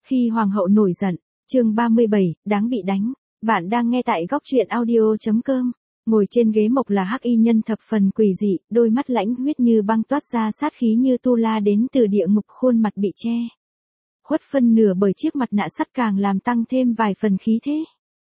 Khi hoàng hậu nổi giận, chương 37, đáng bị đánh. Bạn đang nghe tại góc truyện audio.com. Ngồi trên ghế mộc là hắc y nhân thập phần quỷ dị, đôi mắt lãnh huyết như băng toát ra sát khí như tu la đến từ địa ngục, khuôn mặt bị che khuất phân nửa bởi chiếc mặt nạ sắt càng làm tăng thêm vài phần khí thế.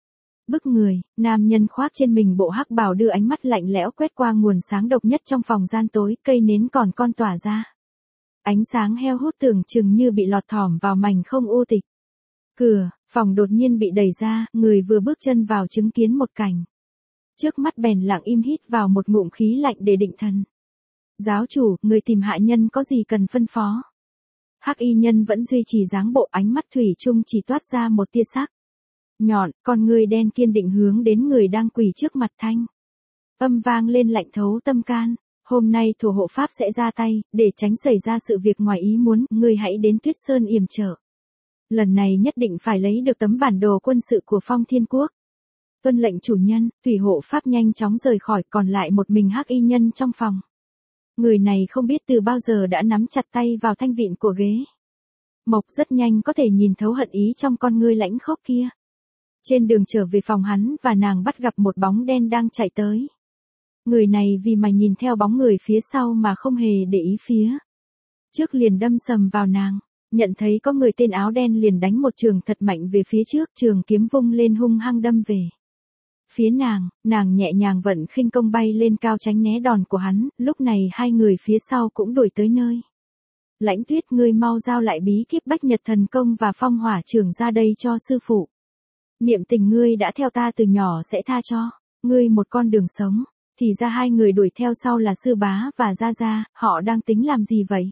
Bức người, nam nhân khoác trên mình bộ hắc bào đưa ánh mắt lạnh lẽo quét qua nguồn sáng độc nhất trong phòng gian tối, cây nến còn con tỏa ra. Ánh sáng heo hút tưởng chừng như bị lọt thỏm vào mảnh không u tịch. Cửa phòng đột nhiên bị đẩy ra, người vừa bước chân vào chứng kiến một cảnh. Trước mắt bèn lặng im hít vào một ngụm khí lạnh để định thần. Giáo chủ, người tìm hạ nhân có gì cần phân phó? Hắc y nhân vẫn duy trì dáng bộ, ánh mắt thủy chung chỉ toát ra một tia sắc nhọn, con người đen kiên định hướng đến người đang quỳ trước mặt, thanh âm vang lên lạnh thấu tâm can. Hôm nay thủ hộ pháp sẽ ra tay, để tránh xảy ra sự việc ngoài ý muốn, ngươi hãy đến Tuyết Sơn yểm trợ. Lần này nhất định phải lấy được tấm bản đồ quân sự của Phong Thiên Quốc. Tuân lệnh chủ nhân, thủy hộ pháp nhanh chóng rời khỏi, còn lại một mình hắc y nhân trong phòng. Người này không biết từ bao giờ đã nắm chặt tay vào thanh vịn của ghế mộc, rất nhanh có thể nhìn thấu hận ý trong con ngươi lãnh khốc kia. Trên đường trở về phòng, hắn và nàng bắt gặp một bóng đen đang chạy tới. Người này vì mà nhìn theo bóng người phía sau mà không hề để ý phía trước, liền đâm sầm vào nàng. Nhận thấy có người tên áo đen liền đánh một trường thật mạnh về phía trước, trường kiếm vung lên hung hăng đâm về phía nàng nhẹ nhàng vận khinh công bay lên cao tránh né đòn của hắn. Lúc này hai người phía sau cũng đuổi tới nơi. Lãnh Tuyết, ngươi mau giao lại bí kíp Bách Nhật Thần Công và Phong Hỏa Trưởng ra đây cho sư phụ. Niệm tình ngươi đã theo ta từ nhỏ sẽ tha cho ngươi một con đường sống. Thì ra hai người đuổi theo sau là sư bá và gia gia, họ đang tính làm gì vậy?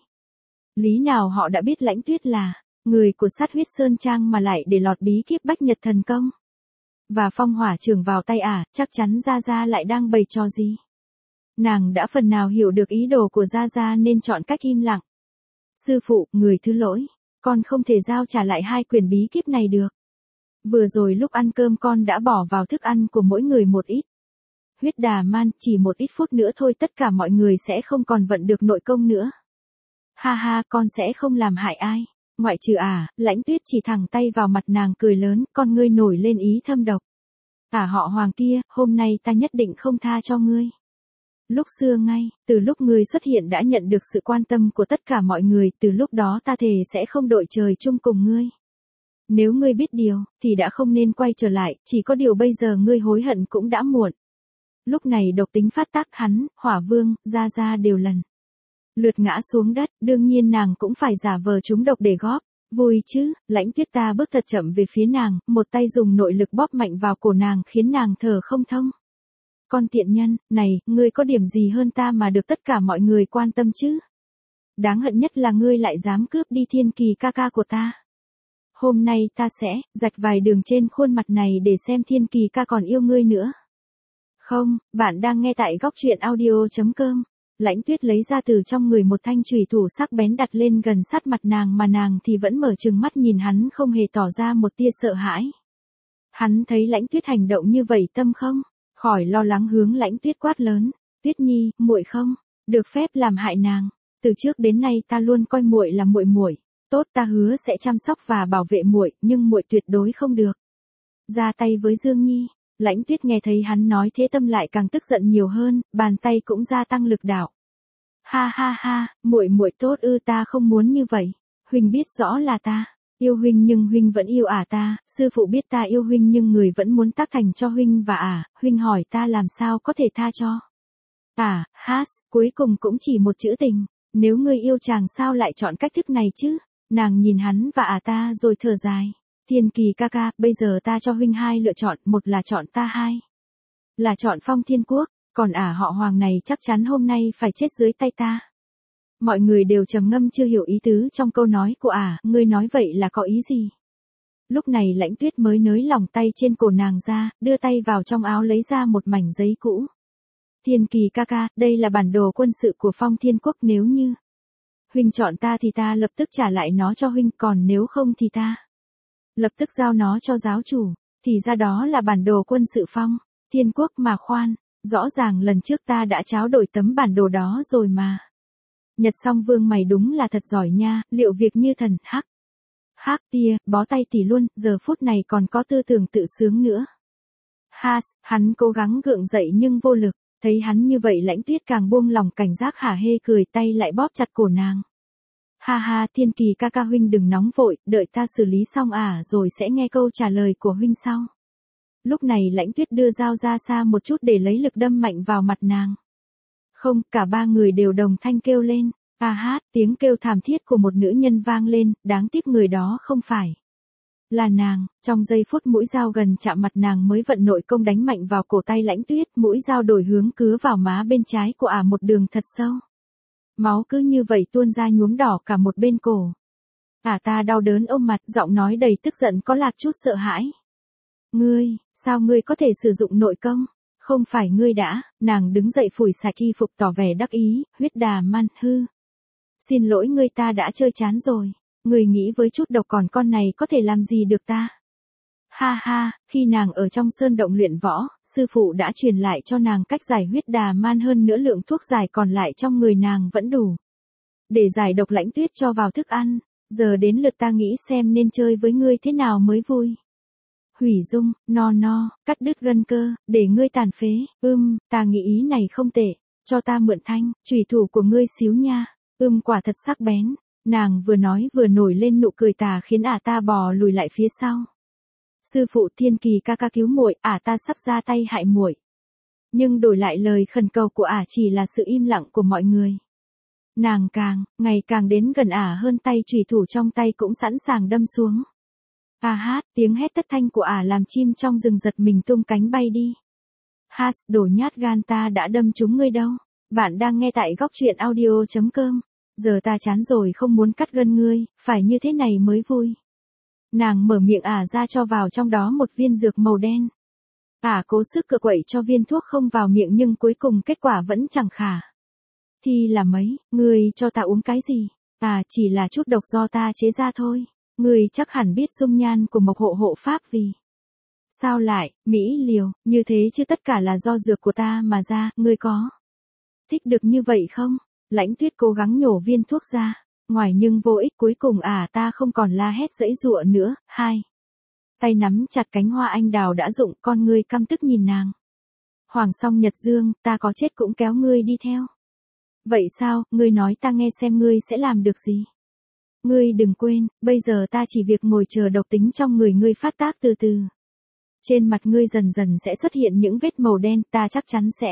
Lý nào họ đã biết Lãnh Tuyết là người của Sát Huyết Sơn Trang mà lại để lọt bí kíp Bách Nhật Thần Công và Phong Hỏa Trưởng vào tay chắc chắn gia gia lại đang bày trò gì. Nàng đã phần nào hiểu được ý đồ của gia gia nên chọn cách im lặng. Sư phụ, người thứ lỗi, con không thể giao trả lại hai quyển bí kíp này được. Vừa rồi lúc ăn cơm con đã bỏ vào thức ăn của mỗi người một ít huyết đà man, chỉ một ít phút nữa thôi tất cả mọi người sẽ không còn vận được nội công nữa. Ha ha, con sẽ không làm hại ai, ngoại trừ Lãnh Tuyết chỉ thẳng tay vào mặt nàng cười lớn, con ngươi nổi lên ý thâm độc. Họ Hoàng kia, hôm nay ta nhất định không tha cho ngươi. Lúc xưa ngay, từ lúc ngươi xuất hiện đã nhận được sự quan tâm của tất cả mọi người, từ lúc đó ta thề sẽ không đội trời chung cùng ngươi. Nếu ngươi biết điều, thì đã không nên quay trở lại, chỉ có điều bây giờ ngươi hối hận cũng đã muộn. Lúc này độc tính phát tác, hắn, Hỏa Vương, Gia Gia đều lần lượt ngã xuống đất, đương nhiên nàng cũng phải giả vờ trúng độc để góp vui chứ. Lãnh Tuyết ta bước thật chậm về phía nàng, một tay dùng nội lực bóp mạnh vào cổ nàng khiến nàng thở không thông. Con tiện nhân, này, ngươi có điểm gì hơn ta mà được tất cả mọi người quan tâm chứ? Đáng hận nhất là ngươi lại dám cướp đi Thiên Kỳ ca ca của ta. Hôm nay ta sẽ rạch vài đường trên khuôn mặt này để xem Thiên Kỳ ca còn yêu ngươi nữa. Không, bạn đang nghe tại góc truyện audio.com. Lãnh Tuyết lấy ra từ trong người một thanh chùy thủ sắc bén đặt lên gần sát mặt nàng, mà nàng thì vẫn mở trừng mắt nhìn hắn, không hề tỏ ra một tia sợ hãi. Hắn thấy Lãnh Tuyết hành động như vậy tâm không khỏi lo lắng, hướng Lãnh Tuyết quát lớn, Tuyết Nhi, muội không được phép làm hại nàng. Từ trước đến nay ta luôn coi muội là muội muội tốt, ta hứa sẽ chăm sóc và bảo vệ muội, nhưng muội tuyệt đối không được ra tay với Dương Nhi. Lãnh Tuyết nghe thấy hắn nói thế tâm lại càng tức giận nhiều hơn, bàn tay cũng gia tăng lực đạo. Ha ha ha, muội muội tốt ư? Ta không muốn như vậy. Huynh biết rõ là ta yêu huynh nhưng huynh vẫn yêu ta, sư phụ biết ta yêu huynh nhưng người vẫn muốn tác thành cho huynh và huynh hỏi ta làm sao có thể tha cho. Cuối cùng cũng chỉ một chữ tình, nếu ngươi yêu chàng sao lại chọn cách thức này chứ? Nàng nhìn hắn và ta rồi thở dài. Thiên Kỳ ca ca, bây giờ ta cho huynh hai lựa chọn, một là chọn ta, hai là chọn Phong Thiên Quốc, còn họ Hoàng này chắc chắn hôm nay phải chết dưới tay ta. Mọi người đều trầm ngâm chưa hiểu ý tứ trong câu nói của ngươi nói vậy là có ý gì? Lúc này Lãnh Tuyết mới nới lỏng tay trên cổ nàng ra, đưa tay vào trong áo lấy ra một mảnh giấy cũ. Thiên Kỳ ca ca, đây là bản đồ quân sự của Phong Thiên Quốc, nếu như huynh chọn ta thì ta lập tức trả lại nó cho huynh, còn nếu không thì ta lập tức giao nó cho giáo chủ. Thì ra đó là bản đồ quân sự Phong Thiên Quốc mà. Khoan, rõ ràng lần trước ta đã tráo đổi tấm bản đồ đó rồi mà. Nhật Song Vương mày đúng là thật giỏi nha, liệu việc như thần. Hắc tia, bó tay tỷ luôn, giờ phút này còn có tư tưởng tự sướng nữa. Hắn cố gắng gượng dậy nhưng vô lực, thấy hắn như vậy Lãnh Tuyết càng buông lòng cảnh giác hả hê cười tay lại bóp chặt cổ nàng. Ha ha, Thiên Kỳ ca ca huynh đừng nóng vội, đợi ta xử lý xong rồi sẽ nghe câu trả lời của huynh sau. Lúc này Lãnh Tuyết đưa dao ra xa một chút để lấy lực đâm mạnh vào mặt nàng. Không, cả ba người đều đồng thanh kêu lên. Tiếng kêu thảm thiết của một nữ nhân vang lên, đáng tiếc người đó không phải là nàng. Trong giây phút mũi dao gần chạm mặt nàng mới vận nội công đánh mạnh vào cổ tay Lãnh Tuyết, mũi dao đổi hướng cứa vào má bên trái của một đường thật sâu. Máu cứ như vậy tuôn ra nhuốm đỏ cả một bên cổ. Ta đau đớn ôm mặt, giọng nói đầy tức giận có lạc chút sợ hãi. Ngươi, sao ngươi có thể sử dụng nội công? Không phải ngươi đã? Nàng đứng dậy phủi sạch y phục tỏ vẻ đắc ý, huyết đà man hư. Xin lỗi ngươi, ta đã chơi chán rồi. Ngươi nghĩ với chút độc còn con này có thể làm gì được ta? Ha ha, khi nàng ở trong sơn động luyện võ, sư phụ đã truyền lại cho nàng cách giải huyết đà man, hơn nữa lượng thuốc giải còn lại trong người nàng vẫn đủ để giải độc. Lãnh Tuyết cho vào thức ăn, giờ đến lượt ta nghĩ xem nên chơi với ngươi thế nào mới vui. Hủy dung, cắt đứt gân cơ, để ngươi tàn phế. Ta nghĩ ý này không tệ, cho ta mượn thanh chủy thủ của ngươi xíu nha. Quả thật sắc bén. Nàng vừa nói vừa nổi lên nụ cười tà khiến ta bò lùi lại phía sau. Sư phụ, Thiên Kỳ ca ca cứu muội, ta sắp ra tay hại muội. Nhưng đổi lại lời khẩn cầu của chỉ là sự im lặng của mọi người. Nàng ngày càng đến gần hơn, tay chủy thủ trong tay cũng sẵn sàng đâm xuống. Tiếng hét thất thanh của làm chim trong rừng giật mình tung cánh bay đi. Đồ nhát gan, ta đã đâm trúng ngươi đâu. Bạn đang nghe tại góc truyện audio.com. Giờ ta chán rồi, không muốn cắt gân ngươi, phải như thế này mới vui. Nàng mở miệng ra cho vào trong đó một viên dược màu đen. Cố sức cựa quậy cho viên thuốc không vào miệng nhưng cuối cùng kết quả vẫn chẳng khả thi là mấy. Ngươi cho ta uống cái gì? Chỉ là chút độc do ta chế ra thôi. Ngươi chắc hẳn biết dung nhan của Mộc hộ pháp vì sao lại mỹ liều như thế chứ, tất cả là do dược của ta mà ra. Ngươi có thích được như vậy không? Lãnh Tuyết cố gắng nhổ viên thuốc ra ngoài nhưng vô ích, cuối cùng ta không còn la hét giãy giụa nữa. Tay nắm chặt cánh hoa anh đào đã rụng, con ngươi căm tức nhìn nàng. Hoàng Song Nhật Dương, ta có chết cũng kéo ngươi đi theo. Vậy sao, ngươi nói ta nghe xem ngươi sẽ làm được gì? Ngươi đừng quên, bây giờ ta chỉ việc ngồi chờ độc tính trong người ngươi phát tác từ từ. Trên mặt ngươi dần dần sẽ xuất hiện những vết màu đen, ta chắc chắn sẽ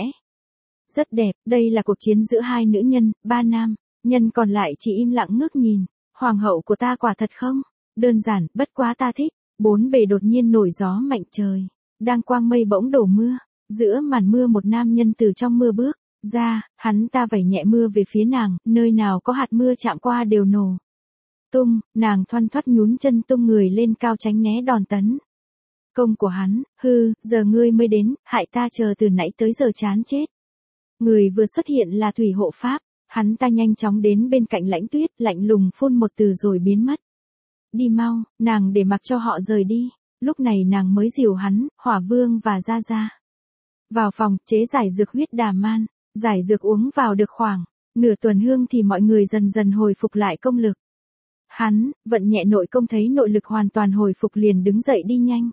rất đẹp. Đây là cuộc chiến giữa hai nữ nhân, ba nam nhân còn lại chỉ im lặng ngước nhìn. Hoàng hậu của ta quả thật không? Đơn giản, bất quá ta thích. Bốn bề đột nhiên nổi gió mạnh, trời đang quang mây bỗng đổ mưa. Giữa màn mưa một nam nhân từ trong mưa bước ra, hắn ta vẩy nhẹ mưa về phía nàng, nơi nào có hạt mưa chạm qua đều nổ tung. Nàng thoăn thoắt nhún chân tung người lên cao tránh né đòn tấn công của hắn. Giờ ngươi mới đến, hại ta chờ từ nãy tới giờ chán chết. Người vừa xuất hiện là Thủy hộ pháp. Hắn ta nhanh chóng đến bên cạnh Lãnh Tuyết, lạnh lùng phun một từ rồi biến mất. Đi mau, nàng để mặc cho họ rời đi. Lúc này nàng mới dìu hắn, Hỏa Vương và Gia Gia vào phòng chế giải dược huyết đà man. Giải dược uống vào được khoảng nửa tuần hương thì mọi người dần dần hồi phục lại công lực. Hắn vận nhẹ nội công, thấy nội lực hoàn toàn hồi phục liền đứng dậy đi nhanh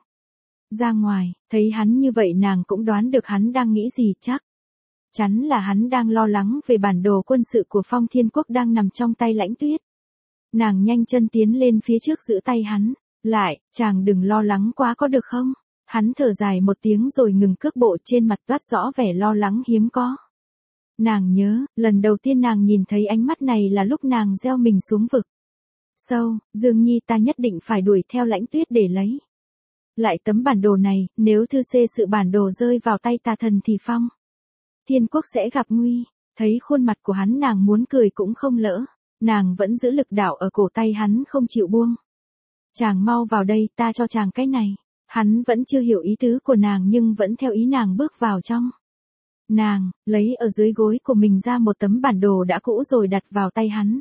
ra ngoài. Thấy hắn như vậy nàng cũng đoán được hắn đang nghĩ gì, chắc chắn là hắn đang lo lắng về bản đồ quân sự của Phong Thiên Quốc đang nằm trong tay Lãnh Tuyết. Nàng nhanh chân tiến lên phía trước giữ tay hắn lại. Chàng đừng lo lắng quá có được không? Hắn thở dài một tiếng rồi ngừng cước bộ, trên mặt toát rõ vẻ lo lắng hiếm có. Nàng nhớ, lần đầu tiên nàng nhìn thấy ánh mắt này là lúc nàng gieo mình xuống vực sâu. Dương Nhi, ta nhất định phải đuổi theo Lãnh Tuyết để lấy lại tấm bản đồ này, nếu thư xê sự bản đồ rơi vào tay tà thần thì Phong Thiên Quốc sẽ gặp nguy. Thấy khuôn mặt của hắn nàng muốn cười cũng không lỡ. Nàng vẫn giữ lực đạo ở cổ tay hắn không chịu buông. Chàng mau vào đây, ta cho chàng cái này. Hắn vẫn chưa hiểu ý tứ của nàng nhưng vẫn theo ý nàng bước vào trong. Nàng lấy ở dưới gối của mình ra một tấm bản đồ đã cũ rồi đặt vào tay hắn.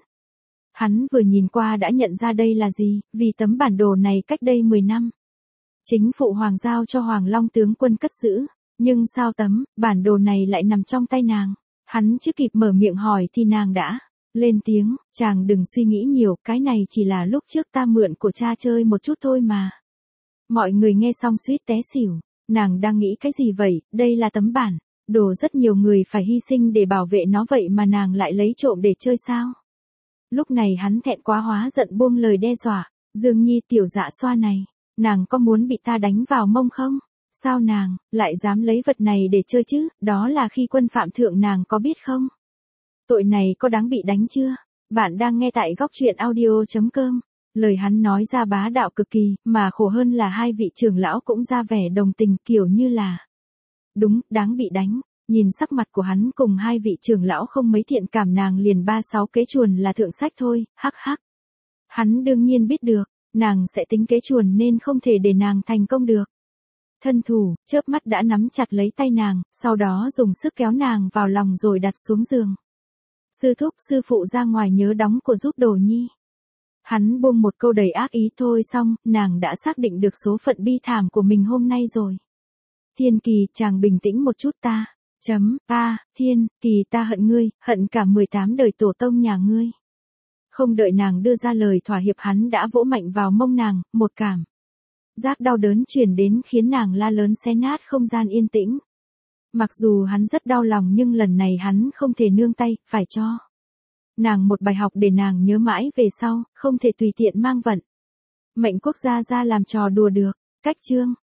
Hắn vừa nhìn qua đã nhận ra đây là gì, vì tấm bản đồ này cách đây 10 năm. Chính phụ hoàng giao cho Hoàng Long tướng quân cất giữ. Nhưng sao tấm bản đồ này lại nằm trong tay nàng? Hắn chưa kịp mở miệng hỏi thì nàng đã Lên tiếng, chàng đừng suy nghĩ nhiều, cái này chỉ là lúc trước ta mượn của cha chơi một chút thôi mà. Mọi người nghe xong suýt té xỉu, nàng đang nghĩ cái gì vậy, đây là tấm bản, đồ rất nhiều người phải hy sinh để bảo vệ nó vậy mà nàng lại lấy trộm để chơi sao? Lúc này hắn thẹn quá hóa giận buông lời đe dọa, Dương Nhi tiểu dạ xoa này, nàng có muốn bị ta đánh vào mông không? Sao nàng lại dám lấy vật này để chơi chứ, đó là khi quân phạm thượng nàng có biết không? Tội này có đáng bị đánh chưa? Bạn đang nghe tại góc truyện audio.com. Lời hắn nói ra bá đạo cực kỳ, mà khổ hơn là hai vị trưởng lão cũng ra vẻ đồng tình kiểu như là đúng, đáng bị đánh. Nhìn sắc mặt của hắn cùng hai vị trưởng lão không mấy thiện cảm nàng liền 36 kế chuồn là thượng sách thôi, hắc hắc. Hắn đương nhiên biết được, nàng sẽ tính kế chuồn nên không thể để nàng thành công được. Thân thủ, chớp mắt đã nắm chặt lấy tay nàng, sau đó dùng sức kéo nàng vào lòng rồi đặt xuống giường. Sư thúc, sư phụ ra ngoài nhớ đóng của giúp Đồ Nhi. Hắn buông một câu đầy ác ý thôi xong, nàng đã xác định được số phận bi thảm của mình hôm nay rồi. Thiên Kỳ, chàng bình tĩnh một chút ta. Thiên Kỳ ta hận ngươi, hận cả 18 đời tổ tông nhà ngươi. Không đợi nàng đưa ra lời thỏa hiệp hắn đã vỗ mạnh vào mông nàng, một cảm giác đau đớn truyền đến khiến nàng la lớn xé nát không gian yên tĩnh. Mặc dù hắn rất đau lòng nhưng lần này hắn không thể nương tay, phải cho nàng một bài học để nàng nhớ mãi về sau, không thể tùy tiện mang vận mệnh quốc gia ra làm trò đùa được. Cách chương